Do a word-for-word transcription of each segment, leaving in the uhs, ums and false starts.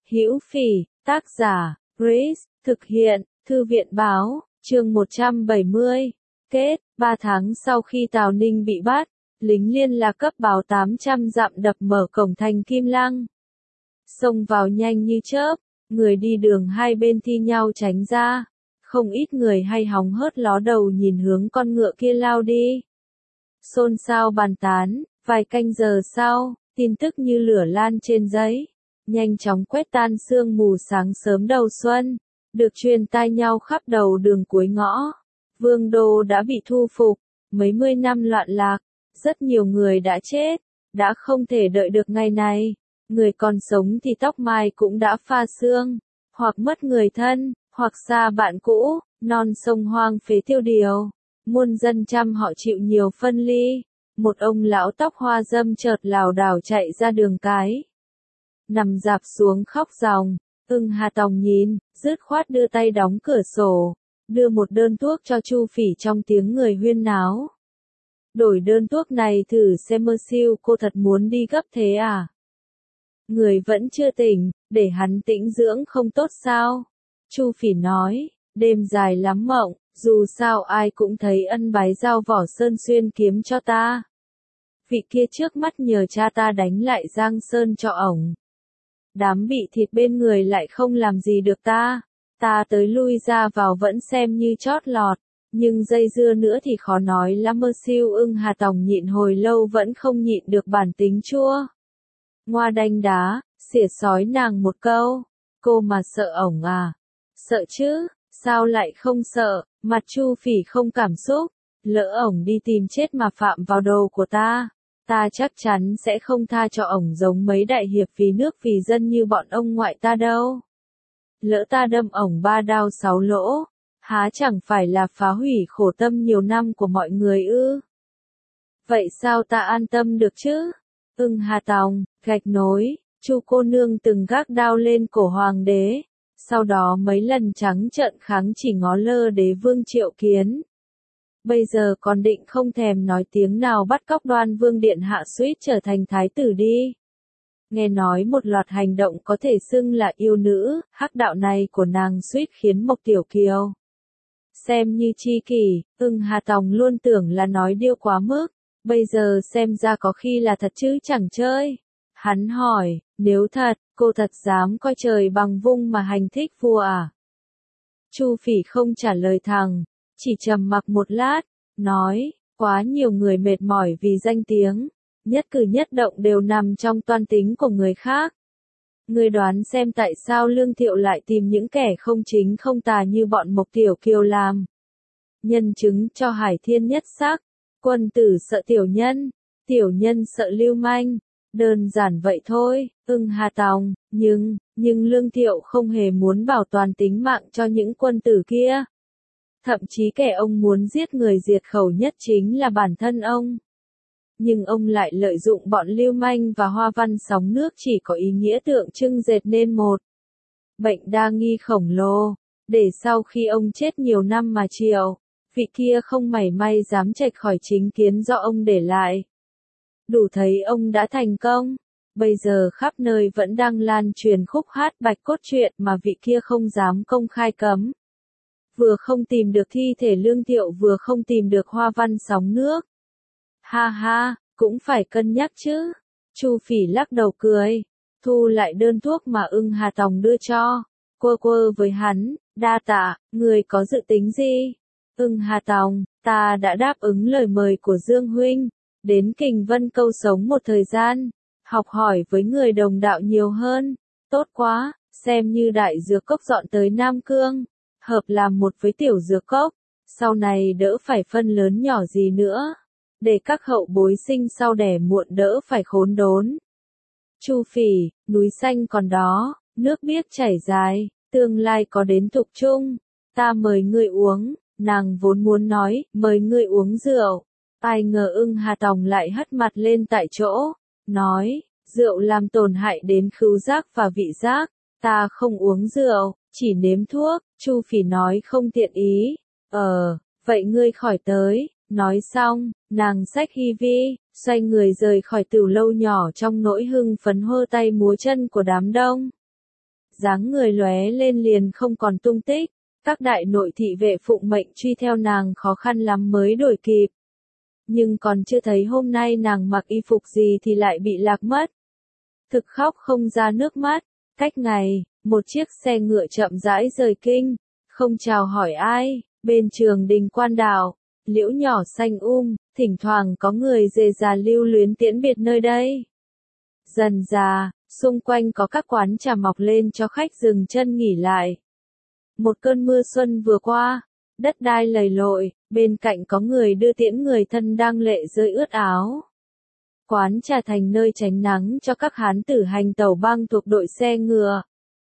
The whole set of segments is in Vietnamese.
Hữu Phỉ, tác giả, Grace, thực hiện, Thư viện Báo, chương một trăm bảy mươi. Kết, ba tháng sau khi Tào Ninh bị bắt, lính liên lạc cấp báo tám trăm dặm đập mở cổng thành Kim Lăng. Xông vào nhanh như chớp, người đi đường hai bên thi nhau tránh ra. Không ít người hay hóng hớt ló đầu nhìn hướng con ngựa kia lao đi. Xôn xao bàn tán, vài canh giờ sau, tin tức như lửa lan trên giấy, nhanh chóng quét tan sương mù sáng sớm đầu xuân, được truyền tai nhau khắp đầu đường cuối ngõ. Vương đô đã bị thu phục, mấy mươi năm loạn lạc, rất nhiều người đã chết, đã không thể đợi được ngày này. Người còn sống thì tóc mai cũng đã pha sương, hoặc mất người thân, hoặc xa bạn cũ, non sông hoang phế tiêu điều. Muôn dân trăm họ chịu nhiều phân ly. Một ông lão tóc hoa râm chợt lảo đảo chạy ra đường cái. Nằm rạp xuống khóc ròng, Ưng Hà Tòng nhìn, dứt khoát đưa tay đóng cửa sổ, đưa một đơn thuốc cho Chu Phỉ trong tiếng người huyên náo. Đổi đơn thuốc này thử xem mơ siêu, cô thật muốn đi gấp thế à? Người vẫn chưa tỉnh, để hắn tĩnh dưỡng không tốt sao? Chu Phỉ nói, đêm dài lắm mộng, dù sao ai cũng thấy ân bái giao vỏ sơn xuyên kiếm cho ta. Vị kia trước mắt nhờ cha ta đánh lại Giang Sơn cho ổng. Đám bị thịt bên người lại không làm gì được ta. Ta tới lui ra vào vẫn xem như chót lọt, nhưng dây dưa nữa thì khó nói lắm. Mơ siêu Ưng Hà Tòng nhịn hồi lâu vẫn không nhịn được bản tính chua. Ngoa đanh đá, xỉa sói nàng một câu. Cô mà sợ ổng à? Sợ chứ, sao lại không sợ? Mặt Chu Phỉ không cảm xúc. Lỡ ổng đi tìm chết mà phạm vào đầu của ta, ta chắc chắn sẽ không tha cho ổng giống mấy đại hiệp vì nước vì dân như bọn ông ngoại ta đâu. Lỡ ta đâm ổng ba đao sáu lỗ, há chẳng phải là phá hủy khổ tâm nhiều năm của mọi người ư? Vậy sao ta an tâm được chứ? Ưng Hà Tòng, gạch nối, Chu cô nương từng gác đao lên cổ hoàng đế, sau đó mấy lần trắng trợn kháng chỉ ngó lơ đế vương Triệu Kiến. Bây giờ còn định không thèm nói tiếng nào bắt cóc Đoan Vương điện hạ suýt trở thành thái tử đi. Nghe nói một loạt hành động có thể xưng là yêu nữ, hắc đạo này của nàng suýt khiến Mộc Tiểu Kiều xem như chi kỷ. Ưng Hà Tòng luôn tưởng là nói điêu quá mức, bây giờ xem ra có khi là thật chứ chẳng chơi. Hắn hỏi, nếu thật, cô thật dám coi trời bằng vung mà hành thích vua à? Chu Phỉ không trả lời thẳng, chỉ trầm mặc một lát, nói, quá nhiều người mệt mỏi vì danh tiếng, nhất cử nhất động đều nằm trong toan tính của người khác. Người đoán xem tại sao Lương Thiệu lại tìm những kẻ không chính không tà như bọn Mộc Tiểu Kiều làm. Nhân chứng cho Hải Thiên nhất sắc, quân tử sợ tiểu nhân, tiểu nhân sợ lưu manh. Đơn giản vậy thôi, Ưng Hà Tòng, nhưng, nhưng Lương Thiệu không hề muốn bảo toàn tính mạng cho những quân tử kia. Thậm chí kẻ ông muốn giết người diệt khẩu nhất chính là bản thân ông. Nhưng ông lại lợi dụng bọn lưu manh và hoa văn sóng nước chỉ có ý nghĩa tượng trưng dệt nên một bệnh đa nghi khổng lồ, để sau khi ông chết nhiều năm mà Triệu, vị kia không mảy may dám chệch khỏi chính kiến do ông để lại. Đủ thấy ông đã thành công. Bây giờ khắp nơi vẫn đang lan truyền khúc hát bạch cốt truyện mà vị kia không dám công khai cấm. Vừa không tìm được thi thể Lương Thiệu vừa không tìm được hoa văn sóng nước. Ha ha, cũng phải cân nhắc chứ. Chu Phỉ lắc đầu cười, thu lại đơn thuốc mà Ưng Hà Tòng đưa cho, quơ quơ với hắn, đa tạ, người có dự tính gì? Ưng Hà Tòng, ta đã đáp ứng lời mời của Dương Huynh, đến Kình Vân Câu sống một thời gian, học hỏi với người đồng đạo nhiều hơn. Tốt quá, xem như đại dược cốc dọn tới Nam Cương, hợp làm một với tiểu dược cốc, sau này đỡ phải phân lớn nhỏ gì nữa, để các hậu bối sinh sau đẻ muộn đỡ phải khốn đốn. Chu Phỉ, núi xanh còn đó, nước biếc chảy dài, tương lai có đến Thục Trung, ta mời ngươi uống. Nàng vốn muốn nói, mời ngươi uống rượu, ai ngờ Ưng Hà Tòng lại hất mặt lên tại chỗ, nói, rượu làm tổn hại đến khứu giác và vị giác, ta không uống rượu, chỉ nếm thuốc. Chu Phỉ nói không tiện ý, ờ, vậy ngươi khỏi tới. Nói xong, nàng xách hi vi, xoay người rời khỏi tửu lâu nhỏ trong nỗi hưng phấn hơ tay múa chân của đám đông. dáng người lóe lên liền không còn tung tích. Các đại nội thị vệ phụng mệnh truy theo nàng khó khăn lắm mới đuổi kịp. Nhưng còn chưa thấy hôm nay nàng mặc y phục gì thì lại bị lạc mất. Thực khóc không ra nước mắt. Cách ngày, một chiếc xe ngựa chậm rãi rời kinh, không chào hỏi ai, bên trường đình quan đạo, liễu nhỏ xanh um, thỉnh thoảng có người dề già lưu luyến tiễn biệt nơi đây. Dần dà, xung quanh có các quán trà mọc lên cho khách dừng chân nghỉ lại. Một cơn mưa xuân vừa qua, đất đai lầy lội, bên cạnh có người đưa tiễn người thân đang lệ rơi ướt áo. Quán trà thành nơi tránh nắng cho các hán tử hành tẩu băng thuộc đội xe ngựa.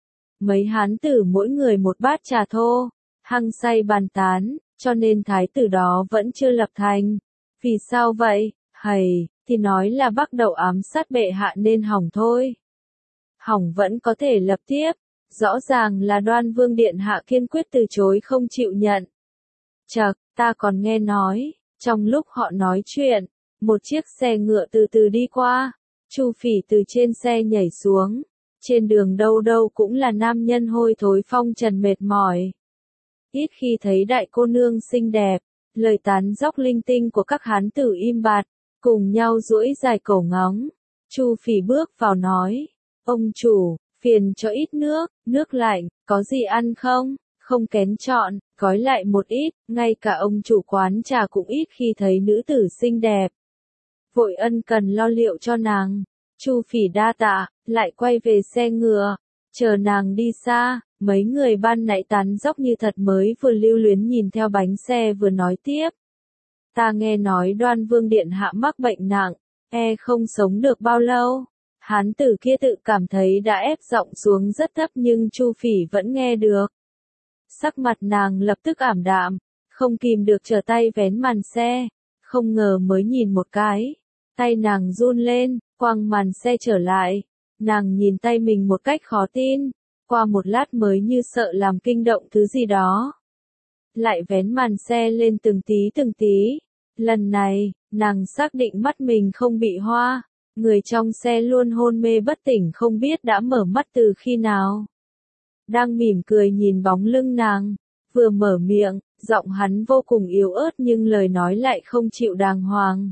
Mấy hán tử mỗi người một bát trà thô, hăng say bàn tán, cho nên thái tử đó vẫn chưa lập thành. Vì sao vậy? Hầy, thì nói là bắt đầu ám sát bệ hạ nên hỏng thôi. Hỏng vẫn có thể lập tiếp, rõ ràng là Đoan Vương điện hạ kiên quyết từ chối không chịu nhận. Chậc, ta còn nghe nói, trong lúc họ nói chuyện, một chiếc xe ngựa từ từ đi qua, Chu Phỉ từ trên xe nhảy xuống, trên đường đâu đâu cũng là nam nhân hôi thối phong trần mệt mỏi. Ít khi thấy đại cô nương xinh đẹp, lời tán dóc linh tinh của các hán tử im bặt, cùng nhau duỗi dài cổ ngóng. Chu Phỉ bước vào nói, ông chủ, phiền cho ít nước, nước lạnh, có gì ăn không? Không kén chọn, gói lại một ít, ngay cả ông chủ quán trà cũng ít khi thấy nữ tử xinh đẹp. Vội ân cần lo liệu cho nàng. Chu Phỉ đa tạ, lại quay về xe ngựa, chờ nàng đi xa, mấy người ban nãy tán dóc như thật mới vừa lưu luyến nhìn theo bánh xe vừa nói tiếp. Ta nghe nói Đoan Vương điện hạ mắc bệnh nặng, e không sống được bao lâu. Hán tử kia tự cảm thấy đã ép giọng xuống rất thấp nhưng Chu Phỉ vẫn nghe được. Sắc mặt nàng lập tức ảm đạm, không kìm được trở tay vén màn xe, không ngờ mới nhìn một cái, tay nàng run lên, quăng màn xe trở lại, nàng nhìn tay mình một cách khó tin, qua một lát mới như sợ làm kinh động thứ gì đó. Lại vén màn xe lên từng tí từng tí, lần này, nàng xác định mắt mình không bị hoa, người trong xe luôn hôn mê bất tỉnh không biết đã mở mắt từ khi nào. Đang mỉm cười nhìn bóng lưng nàng, vừa mở miệng, giọng hắn vô cùng yếu ớt nhưng lời nói lại không chịu đàng hoàng.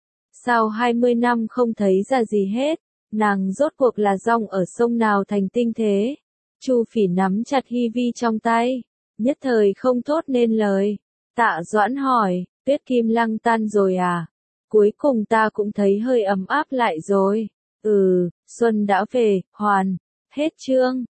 Sau hai mươi năm không thấy ra gì hết, nàng rốt cuộc là rong ở sông nào thành tinh thế. Chu Phỉ nắm chặt hi vi trong tay, nhất thời không thốt nên lời. Tạ Doãn hỏi, Tuyết Kim Lăng tan rồi à? Cuối cùng ta cũng thấy hơi ấm áp lại rồi. Ừ, xuân đã về, hoàn, hết chương.